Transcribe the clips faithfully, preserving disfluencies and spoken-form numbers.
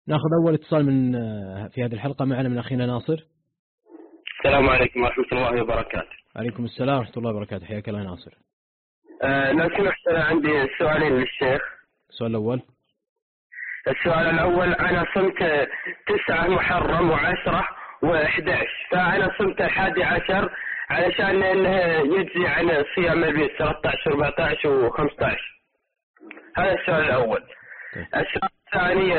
ناخذ أول اتصال من في هذه الحلقة معنا من أخينا ناصر. السلام عليكم ورحمة الله وبركاته. عليكم السلام ورحمة الله وبركاته، حياك الله ناصر. أه لو سمحت أنا عندي سؤالين للشيخ. السؤال الأول. السؤال الأول، أنا صمت تسعة محرم وعشرة وأحد عشر، فأنا صمت الحادي عشر علشان إنه يجزي عن صيام البيت ثلاثة عشر أربعة عشر وخمسة عشر. هذا السؤال الأول. السؤال الثاني،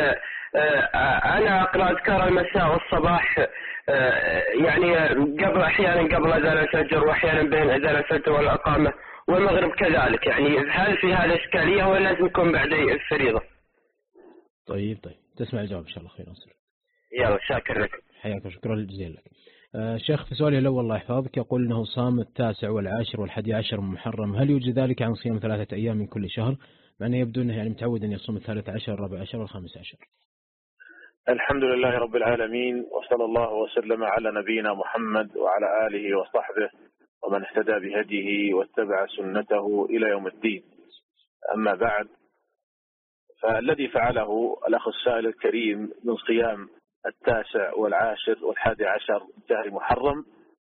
أنا أقرأ أذكار المساء والصباح يعني قبل أحيانا قبل أذان الفجر وأحيانا بين أذان الفجر والإقامة والمغرب كذلك، يعني هل في هذا إشكالية ولا لازم يكون بعد الفريضة؟ طيب طيب تسمع الجواب إن شاء الله. خير ناصر. يلا شاكر لك. حياك وشكرا جزيلا لك. آه شيخ في سؤالي الأول الله يحفظك يقول أنه صام التاسع والعاشر والحادي عشر من محرم، هل يوجد ذلك عن صيام ثلاثة أيام من كل شهر؟ مع أنه يبدو أنه يعني متعود أن يصوم الثالث عشر الرابع عشر والخامس عشر. الحمد لله رب العالمين، وصلى الله وسلم على نبينا محمد وعلى آله وصحبه ومن اهتدى بهديه واتبع سنته إلى يوم الدين. أما بعد، فالذي فعله الأخ السائل الكريم من صيام التاسع والعاشر والحادي عشر شهر محرم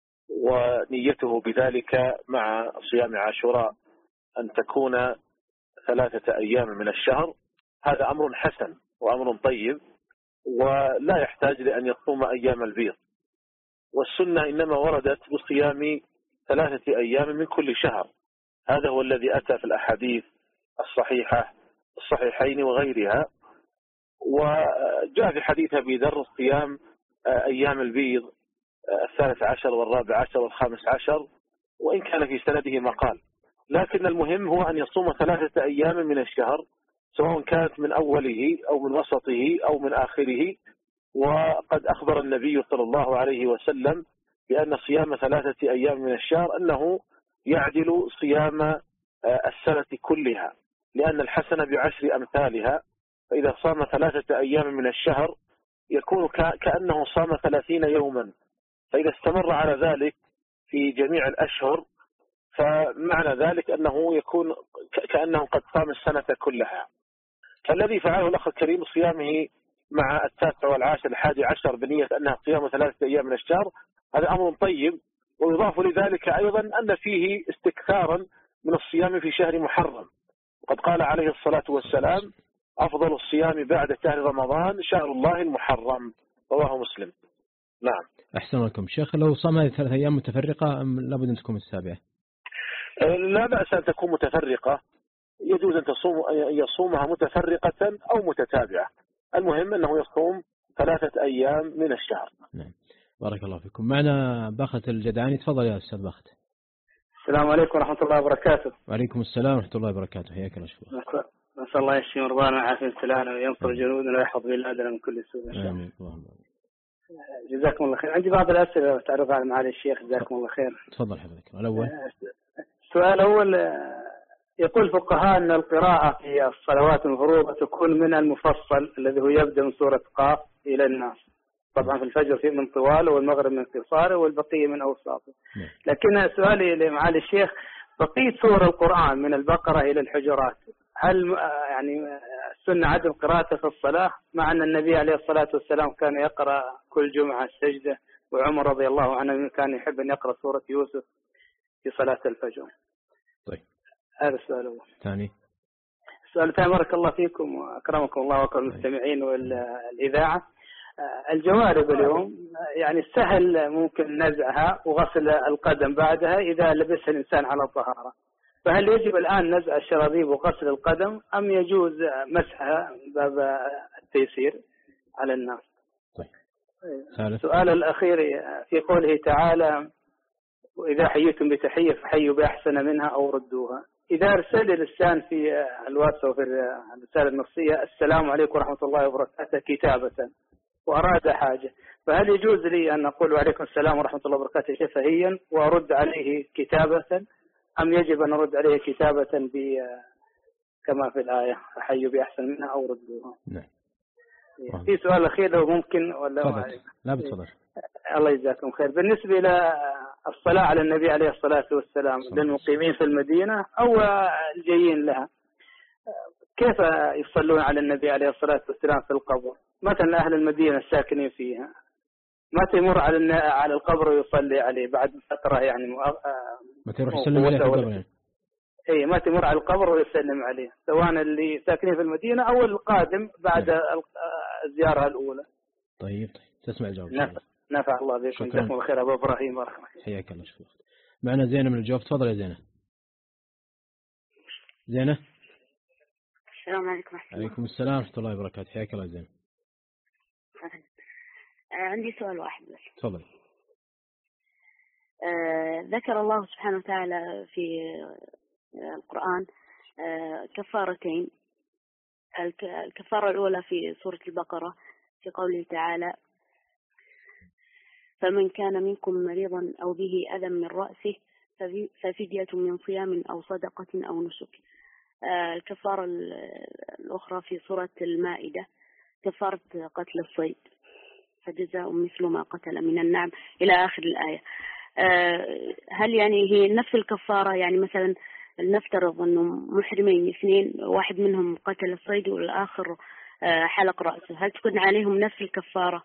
ونيته بذلك مع صيام عاشوراء أن تكون ثلاثة أيام من الشهر، هذا أمر حسن وأمر طيب ولا يحتاج لأن يصوم أيام البيض. والسنة إنما وردت بصيام ثلاثة أيام من كل شهر، هذا هو الذي أتى في الأحاديث الصحيحة الصحيحين وغيرها. وجاء في حديث أبي ذر صيام أيام البيض الثالث عشر والرابع عشر والخامس عشر، وإن كان في سنده مقال، لكن المهم هو أن يصوم ثلاثة أيام من الشهر سواء كانت من أوله أو من وسطه أو من آخره. وقد أخبر النبي صلى الله عليه وسلم بأن صيام ثلاثة أيام من الشهر أنه يعدل صيام السنة كلها، لأن الحسنة بعشر أمثالها، فإذا صام ثلاثة أيام من الشهر يكون كأنه صام ثلاثين يوما، فإذا استمر على ذلك في جميع الأشهر فمعنى ذلك أنه يكون كأنه قد صام السنة كلها. فالذي فعله الأخ الكريم صيامه مع التاسع والعاشر الحادي عشر بنية أنها صيام ثلاثة أيام من الشهر، هذا أمر طيب. ويضاف لذلك أيضا أن فيه استكثارا من الصيام في شهر محرم، وقد قال عليه الصلاة والسلام: أفضل الصيام بعد شهر رمضان شهر الله المحرم، رواه مسلم. نعم. أحسن لكم شيخ، لو صام هذه ثلاث أيام متفرقة أم لابد أن تكون السابعة؟ لا بأس أن تكون متفرقة، يجوز أن تصوم يصومها متفرقة أو متتابعة، المهم أنه يصوم ثلاثة أيام من الشهر. نعم. بارك الله فيكم. معنا بخت الجدعاني، تفضل يا أستاذ بخت. السلام عليكم ورحمة الله وبركاته. وعليكم السلام ورحمة الله وبركاته، حياك الله. شكرا. نسأل الله يشفي مرضانا ويعافي ابتلاءنا وينصر جنودنا ويحفظ بلادنا من كل سوء إن شاء الله. آمين. اللهم جزاكم الله خير. عندي بعض الأسئلة تعرض على معالي الشيخ، جزاكم الله خير. تفضل حضرتك. الأول، السؤال الأول، يقول الفقهاء أن القراءة في الصلوات المفروضة تكون من المفصل الذي هو يبدأ من سورة قاف إلى الناس، طبعا في الفجر في من طواله والمغرب من قصاره والبقية من أوساطه. لكن سؤالي لمعالي الشيخ، بقية سور القرآن من البقرة إلى الحجرات هل يعني السنة عدم قراءته في الصلاة، مع أن النبي عليه الصلاة والسلام كان يقرأ كل جمعة السجدة، وعمر رضي الله عنه كان يحب أن يقرأ سورة يوسف في صلاة الفجر؟ طيب، هذا السؤال الأول. ثاني، السؤال الثاني، بارك الله فيكم وأكرمكم الله وأكرم المستمعين والإذاعة. الجوارب اليوم يعني سهل ممكن نزعها وغسل القدم بعدها إذا لبسها الإنسان على الطهارة، فهل يجب الآن نزع الشرابيب وغسل القدم أم يجوز مسحها باب التيسير على الناس؟ طيب. السؤال الأخير في قوله تعالى: وإذا حييتم بتحية فحيوا بأحسن منها أو ردوها. إذا أرسل الإنسان في الواتس أو في الرسالة النصية: السلام عليكم ورحمة الله وبركاته كتابة، وأراد حاجة، فهل يجوز لي أن أقول وعليكم السلام ورحمة الله وبركاته شفهيا وأرد عليه كتابة، أم يجب أن أرد عليه كتابة كما في الآية فحيوا بأحسن منها أو ردوها؟ نعم. في سؤال أخير لو ممكن ولا؟ لا بتفضل. الله يجزاكم خير. بالنسبة إلى الصلاة على النبي عليه الصلاة والسلام للمقيمين في المدينة أو الجايين لها، كيف يصلون على النبي عليه الصلاة والسلام في القبر؟ مثلا أهل المدينة الساكنين فيها متى يمر على على القبر ويصلي عليه بعد فترة يعني متى يروح يسلم عليه في القبر يعني؟ اي متى يمر على القبر ويسلم عليه، سواء اللي ساكنين في المدينة أو القادم بعد نعم. الزيارة الأولى. طيب طيب تسمع الجواب. نفع, نفع الله بكم. جزاكم الله خير أبو إبراهيم. حياك الله. شكرا. معنا زينة من الجواب. تفضل يا زينة. زينة. السلام عليكم ورحمة الله. عليكم السلام ورحمة الله وبركاته. حياك الله زينة. عندي سؤال واحد بس. تفضل. آه ذكر الله سبحانه وتعالى في القرآن آه كفارتين. الكفارة الأولى في سورة البقرة في قوله تعالى: فمن كان منكم مريضا أو به أذى من رأسه ففدية من صيام أو صدقة أو نسك. آه الكفارة الأخرى في سورة المائدة كفارة قتل الصيد، فجزاء مثل ما قتل من النعم إلى آخر الآية. أه هل يعني هي نفس الكفارة؟ يعني مثلا نفترض أنه محرمين اثنين، واحد منهم قتل الصيد والآخر أه حلق رأسه، هل تكون عليهم نفس الكفارة؟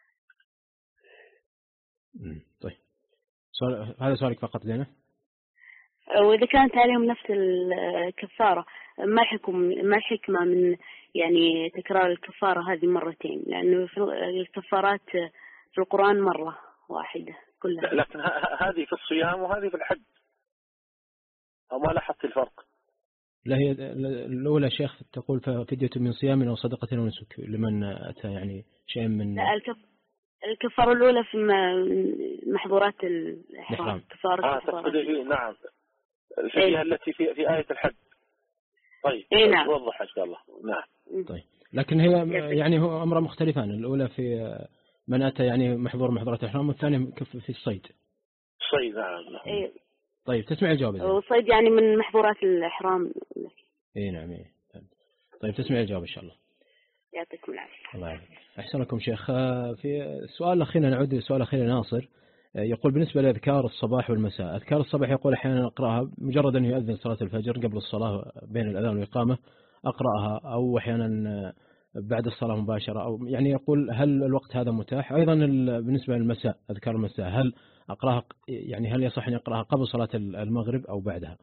طيب سؤال هذا سؤالك فقط زينة؟ وإذا كانت عليهم نفس الكفارة ما الحكم ما الحكمة من يعني تكرار الكفارة هذه مرتين؟ لأنه الكفارات في القرآن مرة واحدة كلها. لكن هذه في الصيام وهذه في الحج، أو ما لاحظت الفرق؟ لا هي الأولى شيخ تقول فدية من صيام أو صدقة أو نسك لمن أتى يعني شيء من. لا الكف... الكفارة الأولى في محظورات الإحرام. كفارة آه تقصدي نعم الفدية إيه؟ التي في في آية الحج. طيب إيه نعم. وضح إن شاء الله. نعم. طيب لكن هي يعني هو أمر مختلفان، الأولى في من أتى يعني محظور محظورات الإحرام، والثاني في الصيد. الصيد نعم. إيه. طيب تسمع الجواب. الصيد يعني من محظورات الإحرام. إيه نعم إيه. طيب تسمع الجواب إن شاء الله. يعطيكم العافية. الله يعافيك. أحسنكم شيخ. في السؤال الأخير نعود للسؤال الأخير ناصر يقول بالنسبة لأذكار الصباح والمساء، أذكار الصباح يقول أحيانا أقرأها مجرد أن يؤذن صلاة الفجر قبل الصلاة بين الأذان والإقامة أقرأها، أو أحيانا بعد الصلاة مباشرة، أو يعني يقول هل الوقت هذا متاح؟ أيضا بالنسبة للمساء أذكار المساء هل أقرأها يعني هل يصح أن يقرأها قبل صلاة المغرب أو بعدها؟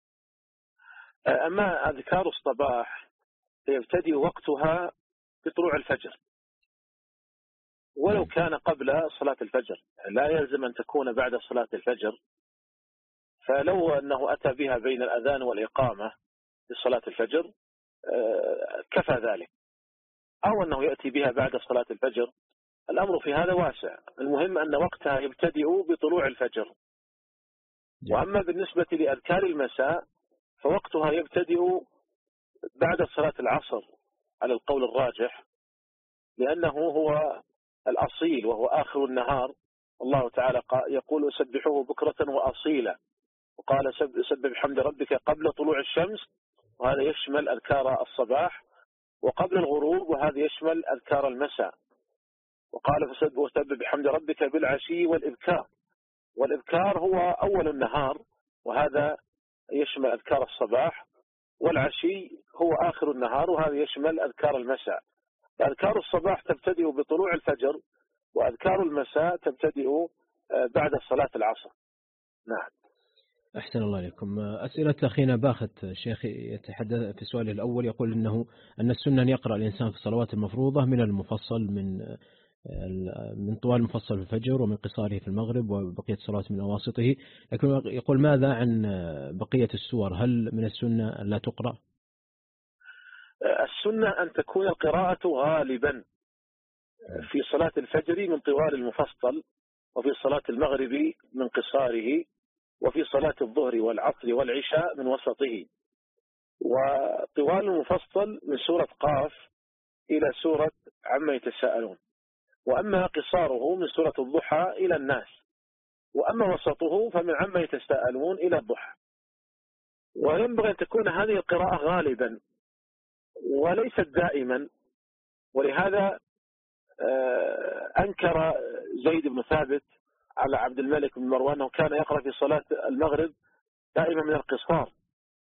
أما أذكار الصباح يبتدئ وقتها بطلوع الفجر ولو كان قبل صلاة الفجر، لا يلزم أن تكون بعد صلاة الفجر. فلو أنه أتى بها بين الأذان والإقامة لصلاة الفجر كفى ذلك، أو أنه يأتي بها بعد صلاة الفجر، الأمر في هذا واسع. المهم أن وقتها يبتدئ بطلوع الفجر. وأما بالنسبة لأذكار المساء فوقتها يبتدئ بعد صلاة العصر على القول الراجح، لأنه هو الأصيل وهو آخر النهار. الله تعالى يقول سبحوه بكرة وأصيلا، وقال سبح بحمد ربك قبل طلوع الشمس، وهذا يشمل أذكار الصباح، وقبل الغروب وهذا يشمل أذكار المساء. وقال فسبح بحمد ربك بالعشي والإبكار، والإبكار هو أول النهار وهذا يشمل أذكار الصباح، والعشي هو آخر النهار وهذا يشمل أذكار المساء. فأذكار الصباح تبتدئ بطلوع الفجر، وأذكار المساء تبتدئ بعد صلاة العصر. نعم. أحسن الله عليكم. أسئلة أخينا باخت الشيخ يتحدث في سؤاله الأول يقول إنه أن السنة أن يقرأ الإنسان في الصلوات المفروضة من المفصل من من طوال المفصل في الفجر ومن قصاره في المغرب وبقية الصلوات من أواسطه، لكن يقول ماذا عن بقية السور؟ هل من السنة لا تقرأ؟ السنة أن تكون القراءة غالبا في صلاة الفجر من طوال المفصل، وفي صلاة المغرب من قصاره، وفي صلاة الظهر والعصر والعشاء من وسطه. وطوال المفصل من سورة قاف إلى سورة عما يتساءلون، وأما قصاره من سورة الضحى إلى الناس، وأما وسطه فمن عما يتساءلون إلى الضحى. وينبغي أن تكون هذه القراءة غالبا وليست دائما، ولهذا أنكر زيد بن ثابت على عبد الملك بن مروان أنه كان يقرأ في صلاة المغرب دائما من القصار،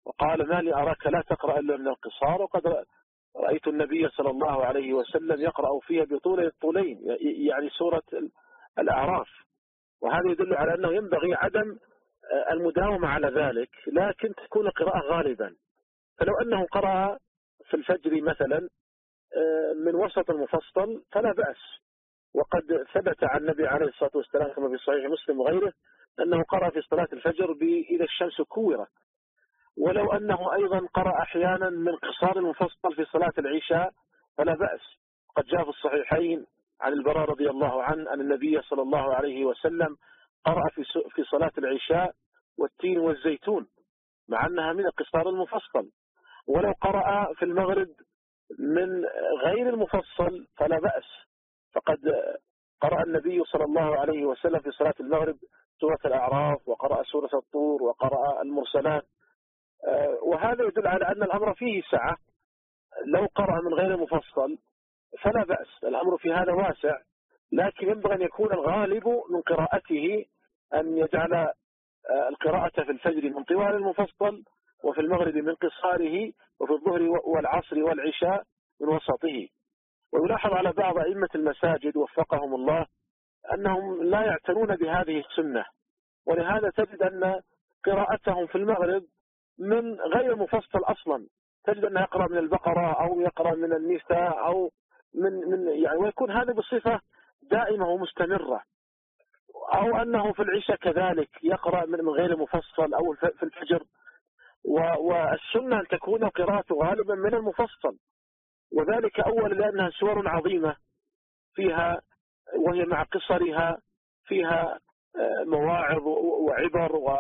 وقال ما لي أراك لا تقرأ إلا من القصار، وقد رأيت النبي صلى الله عليه وسلم يقرأ فيها بطول الطولين، يعني سورة الأعراف. وهذا يدل على أنه ينبغي عدم المداومة على ذلك، لكن تكون القراءة غالبا. فلو أنه قرأ في الفجر مثلا من وسط المفصل فلا بأس، وقد ثبت عن النبي عليه الصلاة والسلام كما في صحيح مسلم وغيره أنه قرأ في صلاة الفجر بإذا الشمس كورت. ولو أنه أيضا قرأ أحيانا من قصار المفصل في صلاة العشاء فلا بأس. قد جاء في الصحيحين عن البراء رضي الله عنه أن النبي صلى الله عليه وسلم قرأ في في صلاة العشاء والتين والزيتون مع أنها من القصار المفصل. ولو قرأ في المغرب من غير المفصل فلا بأس، فقد قرأ النبي صلى الله عليه وسلم في صلاة المغرب سورة الأعراف، وقرأ سورة الطور، وقرأ المرسلات، وهذا يدل على أن الأمر فيه سعة. لو قرأ من غير المفصل فلا بأس، الأمر في هذا واسع، لكن ينبغي أن يكون الغالب من قراءته أن يجعل القراءة في الفجر من طوال المفصل، وفي المغرب من قصاره، وفي الظهر والعصر والعشاء من وسطه. ويلاحظ على بعض أئمة المساجد وفقهم الله أنهم لا يعتنون بهذه السنة، ولهذا تجد أن قراءتهم في المغرب من غير مفصل أصلا، تجد أنه يقرأ من البقرة أو يقرأ من النساء أو من من يعني، ويكون هذا بصفة دائمة ومستمرة. أو أنه في العشاء كذلك يقرأ من غير مفصل، أو في الفجر. والسنة أن تكون قراءته غالبا من المفصل، وذلك أولا لأنها سور عظيمة فيها، وهي مع قصرها فيها مواعظ وعبر، و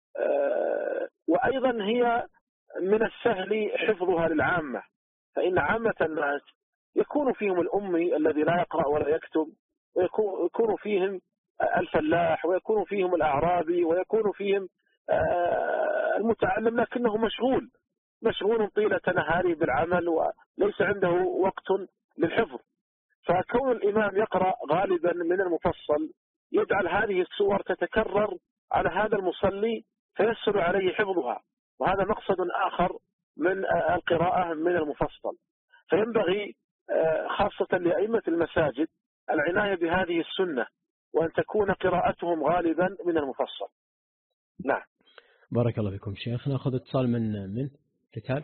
وأيضا هي من السهل حفظها للعامة، فإن عامة الناس يكون فيهم الأمي الذي لا يقرأ ولا يكتب، ويكون فيهم الفلاح، ويكون فيهم الأعرابي، ويكون فيهم المتعلم لكنه مشغول مشغول طيلة نهاره بالعمل وليس عنده وقت للحفظ. فكون الإمام يقرأ غالبا من المفصل يجعل هذه السور تتكرر على هذا المصلي فيسهل عليه حفظها، وهذا مقصد آخر من القراءة من المفصل. فينبغي خاصة لأئمة المساجد العناية بهذه السنة، وأن تكون قراءتهم غالبا من المفصل. نعم. بارك الله فيكم شيخ. نأخذ اتصال من من ريتال.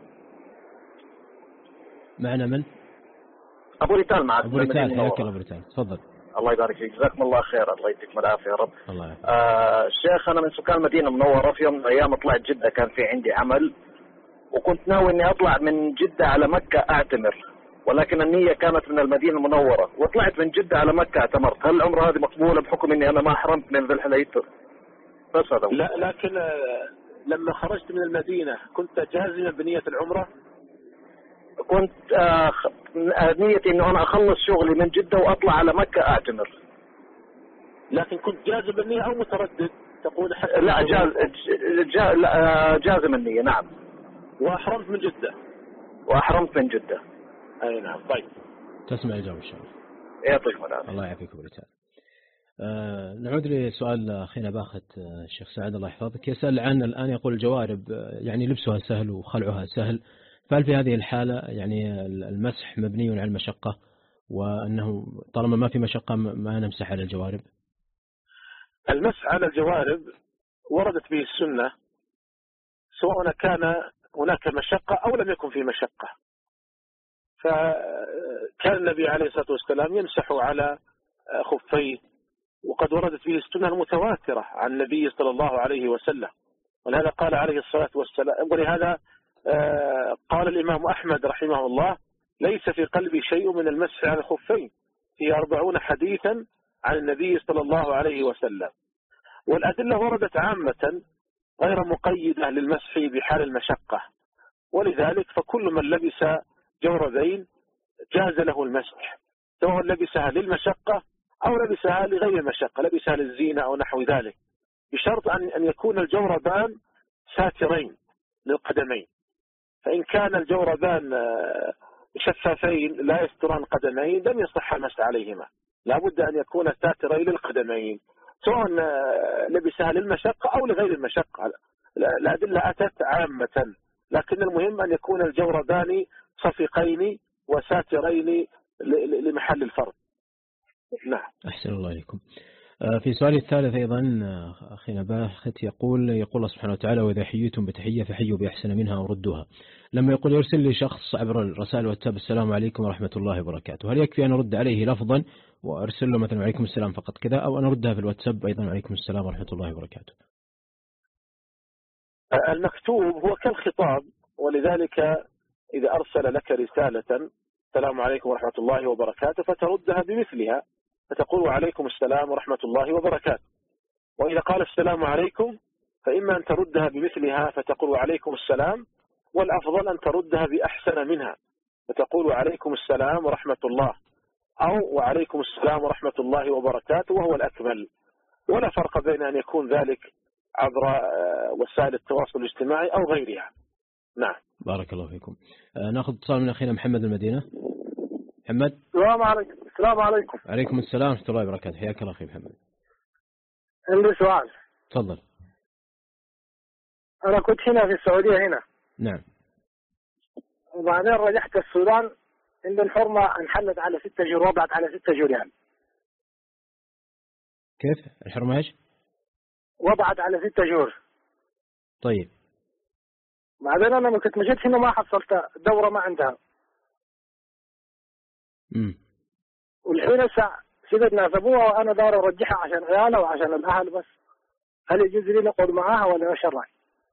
معنا من؟ أبو ريتال معك. أبو ريتال، حياك الله أبو ريتال، تفضل. الله يبارك فيك، جزاكم الله خير، الله يديكم العافية يا رب. الله يعافيك. آه الشيخ، أنا من سكان المدينة المنورة. في يوم من الأيام طلعت جدة، كان في عندي عمل، وكنت ناوي إني أطلع من جدة على مكة أعتمر، ولكن النية كانت من المدينة المنورة، وطلعت من جدة على مكة اعتمرت. هل العمرة هذه مقبولة بحكم إني أنا ما حرمت من ذي الحليفة؟ بس هذا. لا، لكن لما خرجت من المدينة كنت جازما بنية العمرة؟ كنت آه نيتي إنه أنا أخلص شغلي من جدة وأطلع على مكة أعتمر. لكن كنت جازم بالنية أو متردد تقول؟ لا جاز جاز لا جازم النية. نعم. وأحرمت من جدة؟ وأحرمت من جدة. أي نعم. طيب، تسمع الجواب إن شاء الله. يعطيكم العافية. الله يعافيك أبو ريتال. آه نعود لسؤال أخينا باخت الشيخ سعد الله يحفظك، يسأل عن الآن، يقول الجوارب يعني لبسها سهل وخلعها سهل، فهل في هذه الحالة يعني المسح مبني على المشقة، وأنه طالما ما في مشقة ما نمسح على الجوارب؟ المسح على الجوارب وردت به السنة، سواء كان هناك مشقة أو لم يكن في مشقة. فكان النبي عليه الصلاة والسلام يمسح على خفيه، وقد وردت به السنة المتواترة عن النبي صلى الله عليه وسلم، ولهذا قال عليه الصلاة والسلام، ولهذا قال الإمام أحمد رحمه الله: ليس في قلبي شيء من المسح على الخفين، في أربعون حديثا عن النبي صلى الله عليه وسلم. والأدلة وردت عامة غير مقيدة للمسح بحال المشقة، ولذلك فكل من لبس جوربين جاز له المسح، سواء لبسها للمشقة أو لبسها لغير المشقة، لبسها للزينة أو نحو ذلك، بشرط أن يكون الجوربان ساترين للقدمين. فإن كان الجوربان شفافين لا يستران القدمين لم يصح المسح عليهما، لا بد أن يكون ساترين للقدمين، سواء لبسها للمشقة أو لغير المشقة. الأدلة أتت عامة لكن المهم أن يكون الجوربان صفيقين وساترين لمحل الفرد. نعم. أحسن الله إليكم. في سؤال الثالث أيضا أخينا باخت يقول يقول الله سبحانه وتعالى: وإذا حييتم بتحية فحيوا بأحسن منها أو ردوها. لما يقول يرسل لي شخص عبر الرسائل والواتساب: السلام عليكم ورحمة الله وبركاته، هل يكفي أن أرد عليه لفظا وأرسل له مثلا وعليكم السلام فقط كذا، أو أن أردها في الواتساب أيضا وعليكم السلام ورحمة الله وبركاته؟ المكتوب هو كالخطاب، ولذلك إذا أرسل لك رسالة: السلام عليكم ورحمة الله وبركاته، فتردها بمثلها فتقول: وعليكم السلام ورحمة الله وبركاته. وإذا قال السلام عليكم فإما أن تردها بمثلها فتقول: وعليكم السلام، والأفضل أن تردها بأحسن منها فتقول: وعليكم السلام ورحمة الله، أو وعليكم السلام ورحمة الله وبركاته، وهو الأكمل. ولا فرق بين أن يكون ذلك عبر وسائل التواصل الاجتماعي أو غيرها. نعم. بارك الله فيكم. ناخذ اتصال من أخينا محمد المدينة. محمد. السلام عليكم. السلام عليكم. عليكم السلام ورحمة الله وبركاته. حياك الله أخي محمد. عندي سؤال. تفضل. أنا كنت هنا في السعودية هنا. نعم. وبعدين رجعت السودان، عند الحرمة انحلت على ستة شهور، وضعت على ستة شهور يعني. كيف الحرمة ايش؟ وضعت على ستة شهور. طيب. بعدين أنا كنت مشيت هنا ما حصلت دورة ما عندها. امم. والحين هسه سيبت ناس أبوها وأنا دور أرجعها عشان عيالها وعشان الأهل بس. هل يجوز لي نقعد معاها ولا ايش الرأي؟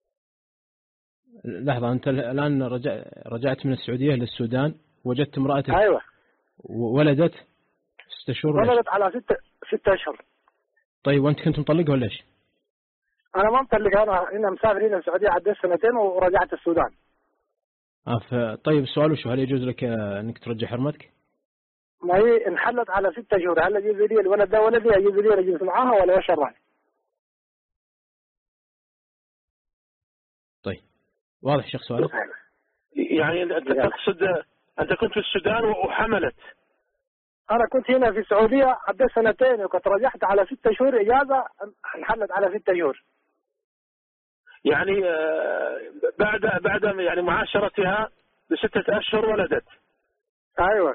لحظة، أنت الآن رجع رجعت من السعودية للسودان، وجدت امرأتك. أيوة. ولدت ستة شهور. ولدت على ستة ستة أشهر. طيب، وأنت كنت مطلقها ولا إيش؟ أنا ما مطلق، أنا هنا مسافر هنا السعودية عديت سنتين ورجعت السودان. آه طيب، السؤال وشو، هل يجوز لك أنك ترجع حرمتك؟ ما هي انحلت على ستة شهور، هل يجوز لي الولد ده ولدي يجوز لي أجلس معاها ولا ايش الرأي؟ طيب، واضح شيخ سؤالك؟ يعني أنت تقصد أنت كنت في السودان وحملت؟ أنا كنت هنا في السعودية عديت سنتين وكنت رجعت على ستة شهور إجازة، انحلت على ستة شهور. يعني بعد بعد يعني معاشرتها بستة أشهر ولدت. أيوة.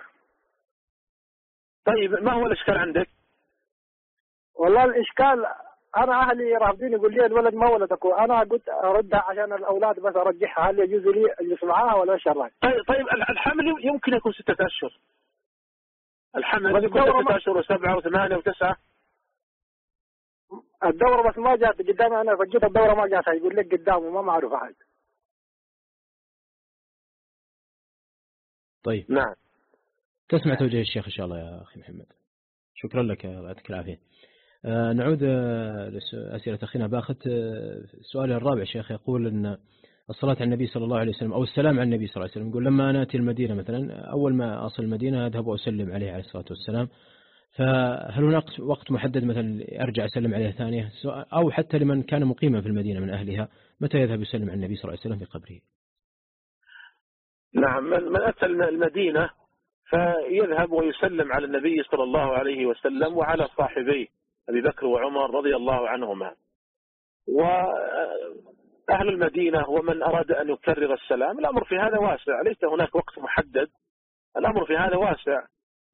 طيب، ما هو الإشكال عندك؟ والله الإشكال أنا أهلي رافضين، يقول لي الولد ما ولدك، وأنا قلت أردها عشان الأولاد بس أرجعها، هل يجوز لي أجلس معاها ولا إيش الرأي؟ طيب طيب الحمل يمكن يكون ستة أشهر. الحمل يكون ستة أشهر وسبعة وثمانية وتسعة. الدورة بس ما جات قدامي، أنا فجيت الدورة ما جاتها، يقول لك قدامه ما معروف أحد. طيب. نعم. تسمع توجيه الشيخ إن شاء الله يا أخي محمد. شكرا لك، الله يعطيك العافية. آه نعود آه لأسئلة أخينا باخت. آه السؤال الرابع شيخ يقول أن الصلاة على النبي صلى الله عليه وسلم أو السلام على النبي صلى الله عليه وسلم، يقول لما نأتي المدينة مثلا أول ما أصل المدينة أذهب وأسلم عليه عليه الصلاة والسلام، فهل هناك وقت محدد مثلا أرجع أسلم عليه ثانية، أو حتى لمن كان مقيما في المدينة من أهلها متى يذهب يسلم على النبي صلى الله عليه وسلم في قبره؟ نعم، من أتى المدينة فيذهب ويسلم على النبي صلى الله عليه وسلم وعلى صاحبيه أبي بكر وعمر رضي الله عنهما، وأهل المدينة ومن أراد أن يكرر السلام. الأمر في هذا واسع، ليس هناك وقت محدد، الأمر في هذا واسع.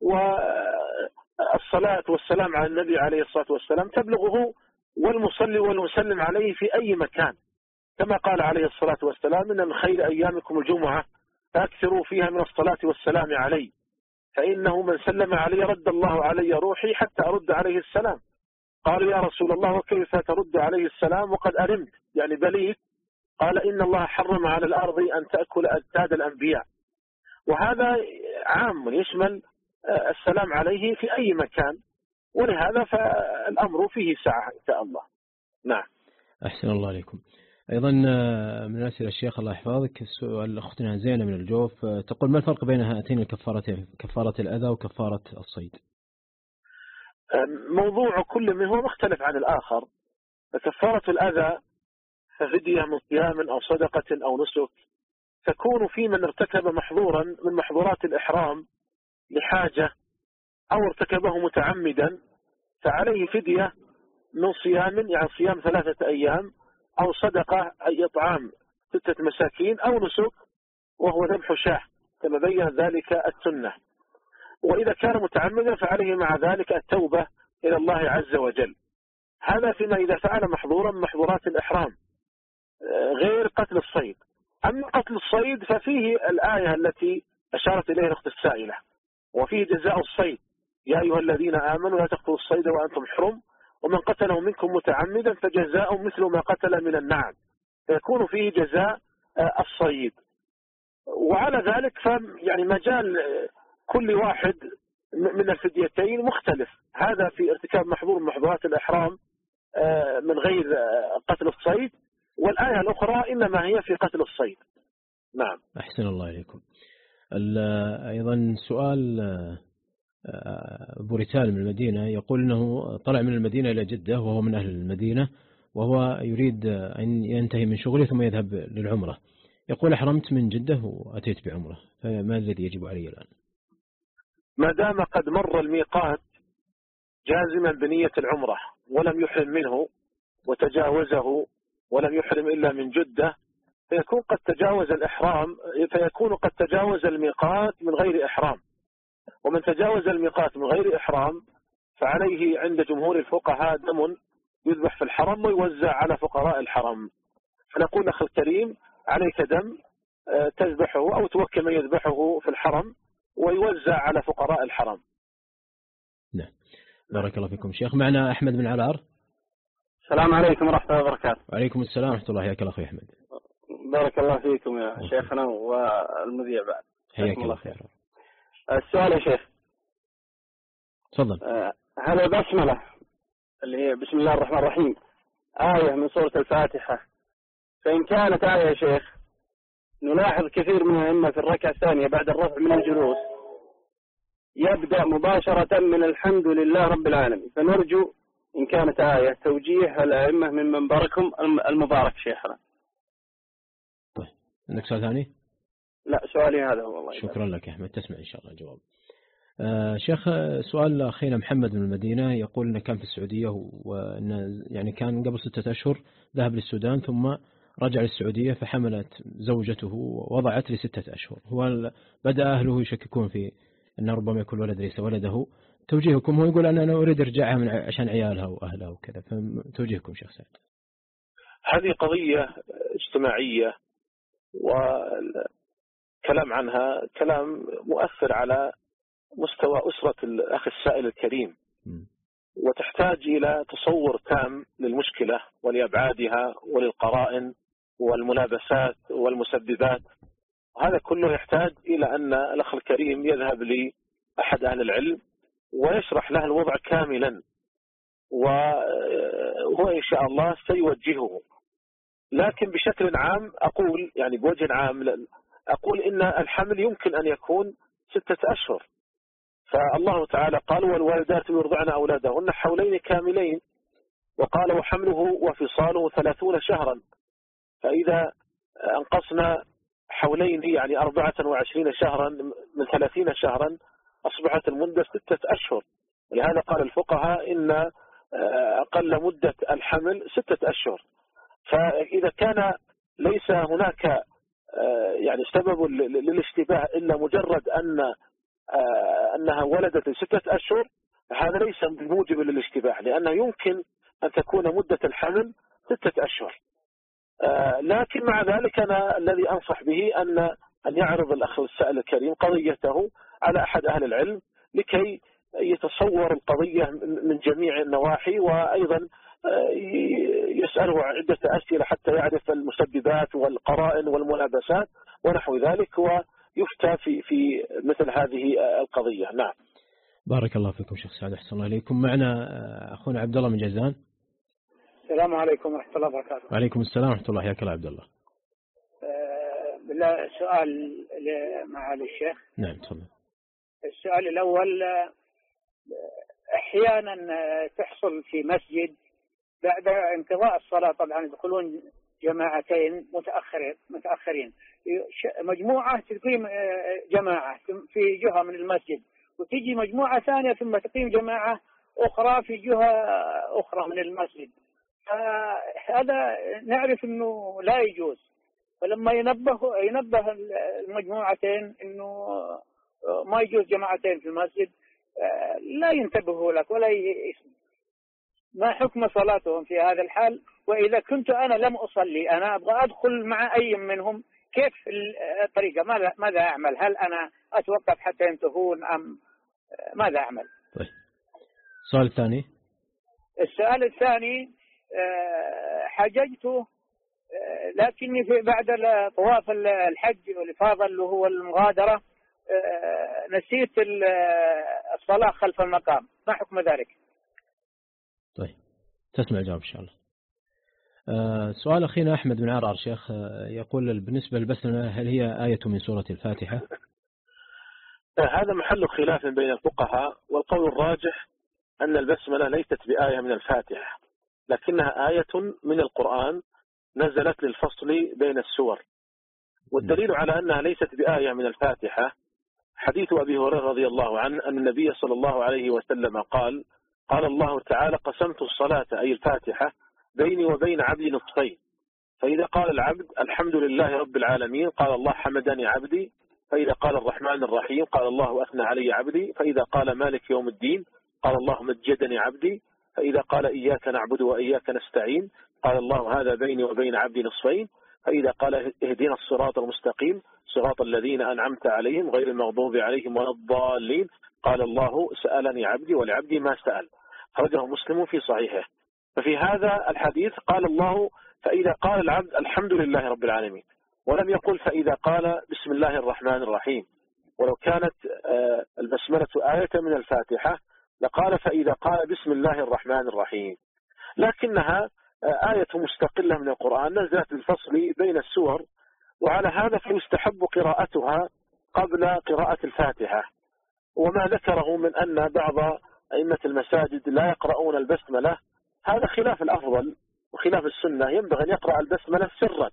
والصلاة والسلام على النبي عليه الصلاة والسلام تبلغه والمصلي والمسلم عليه في أي مكان، كما قال عليه الصلاة والسلام: إن من خير أيامكم الجمعة فأكثروا فيها من الصلاة والسلام علي، فإنه من سلم علي رد الله علي روحي حتى أرد عليه السلام. قالوا: يا رسول الله وكيف ترد عليه السلام وقد أرمت يعني بليت؟ قال: إن الله حرم على الأرض أن تأكل أجساد الأنبياء. وهذا عام يشمل السلام عليه في أي مكان، ولهذا فالأمر فيه سعة إن شاء الله. نعم. أحسن الله عليكم. أيضا من أسئلة الشيخ الله يحفظك سؤال أختنا زينة من الجوف، تقول: ما الفرق بين هاتين الكفارتين، كفارة الأذى وكفارة الصيد؟ موضوع كل منهما مختلف عن الآخر. فكفارة الأذى ففدية من صيام أو صدقة أو نسك، تكون في من ارتكب محظورا من محظورات الإحرام لحاجة أو ارتكبه متعمدا، فعليه فدية من صيام يعني صيام ثلاثة أيام، أو صدقة أي إطعام ستة مساكين أو نسك وهو ذبح شاة كما بين ذلك السنة. وإذا كان متعمدا فعليه مع ذلك التوبة إلى الله عز وجل. هذا فيما إذا فعل محظورا من محظورات الإحرام غير قتل الصيد. أما قتل الصيد ففيه الآية التي أشارت إليها الأخت السائلة، وفيه جزاء الصيد يا أيها الذين آمنوا لا تقتلوا الصيد وأنتم حرم ومن قتله منكم متعمدا فجزاء مثل ما قتل من النعم، فيكون فيه جزاء الصيد. وعلى ذلك يعني مجال كل واحد من الفديتين مختلف، هذا في ارتكاب محظور من محظورات الإحرام من غير قتل الصيد، والآية الأخرى إنما هي في قتل الصيد. نعم. أحسن الله إليكم. أيضا سؤال أبو ريتال من المدينة يقول أنه طلع من المدينة إلى جدة وهو من أهل المدينة، وهو يريد أن ينتهي من شغله ثم يذهب للعمرة. يقول أحرمت من جدة وأتيت بعمرة، فما الذي يجب علي الآن؟ ما دام قد مر الميقات جازما بنية العمرة ولم يحرم منه وتجاوزه ولم يحرم إلا من جدة، فيكون قد تجاوز الإحرام، فيكون قد تجاوز الميقات من غير إحرام. ومن تجاوز الميقات من غير إحرام فعليه عند جمهور الفقهاء دم يذبح في الحرم ويوزع على فقراء الحرم. فنقول أخي الكريم عليك دم تذبحه أو توكل من يذبحه في الحرم ويوزع على فقراء الحرم. نعم. بارك الله فيكم شيخ. معنا أحمد بن علار. السلام عليكم ورحمة الله وبركاته. وعليكم السلام ورحمة الله. حياك الله أخي أحمد. بارك الله فيكم يا أوكي. شيخنا والمذيع بعد. حياك الله خير. السؤال يا شيخ. تفضل. هل البسملة اللي هي بسم الله الرحمن الرحيم آية من سورة الفاتحة؟ فإن كانت آية يا شيخ نلاحظ كثير من الأئمة في الركعة الثانية بعد الرفع من الجلوس يبدأ مباشرة من الحمد لله رب العالمين، فنرجو إن كانت آية توجيه الأئمة من منبركم المبارك شيخنا. طيب عندك سؤال ثاني؟ لا سؤالي هذا هو. والله شكرا لك يا أحمد، تسمع إن شاء الله الجواب. آه شيخ، سؤال أخينا محمد من المدينة يقول أنه كان في السعودية وأنه يعني كان قبل ستة أشهر ذهب للسودان ثم رجع للسعودية فحملت زوجته ووضعت لستة أشهر. هو بدأ أهله يشككون في أنه ربما يكون ولد ليس ولده. توجيهكم، هو يقول أنا أريد أرجعها من عشان عيالها وأهلها وكذا، فتوجيهكم شيخ سعد. هذه قضية اجتماعية وكلام عنها كلام مؤثر على مستوى أسرة الأخ السائل الكريم، وتحتاج إلى تصور تام للمشكلة ولأبعادها وللقرائن والملابسات والمسببات. هذا كله يحتاج إلى أن الأخ الكريم يذهب لأحد أهل العلم ويشرح له الوضع كاملا، وهو إن شاء الله سيوجهه. لكن بشكل عام أقول يعني بوجه عام أقول إن الحمل يمكن أن يكون ستة أشهر، فالله تعالى قال والوالدات يرضعن أولادهن حولين كاملين، وقال وحمله وفصاله ثلاثون شهرا. فإذا أنقصنا حولين يعني أربعة وعشرين شهرا من ثلاثين شهرا أصبحت المدة ستة أشهر. ولهذا قال الفقهاء إن أقل مدة الحمل ستة أشهر. فإذا كان ليس هناك يعني سبب للاشتباه إلا مجرد أن أنها ولدت ستة أشهر، هذا ليس بموجب للاشتباه، لأنه يمكن أن تكون مدة الحمل ستة أشهر. لكن مع ذلك أنا الذي أنصح به أن أن يعرض الأخ السائل الكريم قضيته على أحد أهل العلم لكي يتصور القضية من جميع النواحي، وأيضا يسأله عدة أسئلة حتى يعرف المسببات والقرائن والملابسات ونحو ذلك، ويفتى في في مثل هذه القضية. نعم. بارك الله فيكم شيخ سعد، أحسن الله إليكم. معنا أخونا عبد الله من جازان. السلام عليكم ورحمة الله وبركاته. وعليكم السلام ورحمة الله. حياك الله عبد الله. بالله سؤال معالي الشيخ. نعم تفضل. السؤال الأول، أحيانا تحصل في مسجد بعد انقضاء الصلاة طبعا يدخلون جماعتين متأخرين متأخرين مجموعة تقيم جماعة في جهة من المسجد، وتيجي مجموعة ثانية ثم تقيم جماعة أخرى في جهة أخرى من المسجد. هذا نعرف أنه لا يجوز. فلما ينبه ينبه المجموعتين إنه ما يجوز جماعتين في المسجد لا ينتبهوا لك ولا يسمع. ما حكم صلاتهم في هذا الحال؟ وإذا كنت أنا لم أصلي، أنا أبغى أدخل مع أي منهم، كيف الطريقة؟ ماذا ماذا أعمل؟ هل أنا أتوقف حتى ينتهون أم ماذا أعمل؟ طيب. السؤال الثاني. السؤال الثاني حججت لكني في بعد طواف الحج والإفاضة اللي هو المغادرة نسيت الصلاة خلف المقام، ما حكم ذلك؟ طيب تسمع الجواب إن شاء الله. آه سؤال أخينا أحمد بن عرعر شيخ، آه يقول بالنسبة للبسملة هل هي آية من سورة الفاتحة؟ هذا محل خلاف بين الفقهاء، والقول الراجح أن البسملة ليست بآية من الفاتحة، لكنها آية من القرآن نزلت للفصل بين السور. والدليل على أنها ليست بآية من الفاتحة حديث أبي هريرة رضي الله عنه أن النبي صلى الله عليه وسلم قال: قال الله تعالى: قسمت الصلاة أي الفاتحة بيني وبين عبدي نصفين، فإذا قال العبد الحمد لله رب العالمين قال الله حمدني عبدي، فإذا قال الرحمن الرحيم قال الله أثنى علي عبدي، فإذا قال مالك يوم الدين قال الله مجدني عبدي، فإذا قال إياك نعبد وإياك نستعين قال الله هذا بيني وبين عبدي نصفين، فإذا قال اهدنا الصراط المستقيم صراط الذين أنعمت عليهم غير المغضوب عليهم ولا الضالين قال الله سألني عبدي ولعبدي ما سأل. خرجه مسلم في صحيحه. ففي هذا الحديث قال الله فإذا قال العبد الحمد لله رب العالمين، ولم يقل فإذا قال بسم الله الرحمن الرحيم. ولو كانت البسملة آية من الفاتحة لقال فإذا قال بسم الله الرحمن الرحيم، لكنها آية مستقلة من القرآن نزلت الفصل بين السور، وعلى هذا فيستحب قراءتها قبل قراءة الفاتحة. وما ذكره من أن بعض أئمة المساجد لا يقرؤون البسملة هذا خلاف الأفضل وخلاف السنة، ينبغي أن يقرأ البسملة سرا،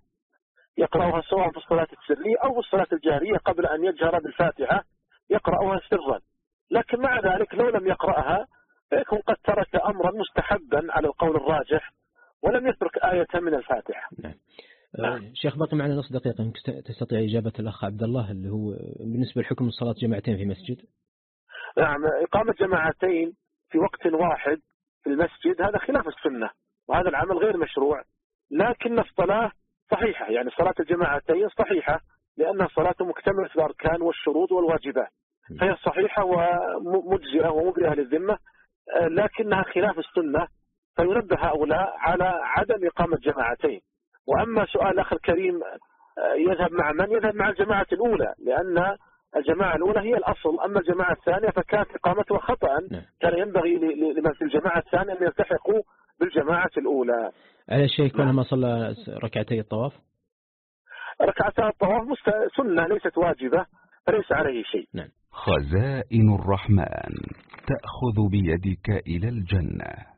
يقرأها سواء في الصلاة السرية أو في الصلاة الجهرية قبل أن يجهر بالفاتحة يقرأها سرا. لكن مع ذلك لو لم يقرأها فيكون قد ترك أمرا مستحبا على القول الراجح ولم يترك آية من الفاتحة. نعم. نعم. شيخ بقي معنا نص دقيقة تستطيع إجابة الأخ عبد الله اللي هو بالنسبة لحكم الصلاة جماعتين في مسجد. نعم، إقامة جماعتين في وقت واحد في المسجد هذا خلاف السنة، وهذا العمل غير مشروع، لكن الصلاة صحيحة، يعني صلاة الجماعتين صحيحة لأنها صلاة مكتملة الأركان والشروط والواجبات، فهي صحيحة ومجزئة ومبرئة للذمة، لكنها خلاف السنة، فينبه هؤلاء على عدم إقامة جماعتين. وأما سؤال الأخ الكريم يذهب مع من؟ يذهب مع الجماعة الأولى، لأن الجماعة الأولى هي الأصل، أما الجماعة الثانية فكانت إقامتها خطأ، كان ينبغي لمن في الجماعة الثانية أن يلتحقوا بالجماعة الأولى. على شيء كونه ما صلى ركعتي الطواف؟ ركعتي الطواف سنة ليست واجبة فليس عليه شيء. نعم. خزائن الرحمن تأخذ بيدك إلى الجنة.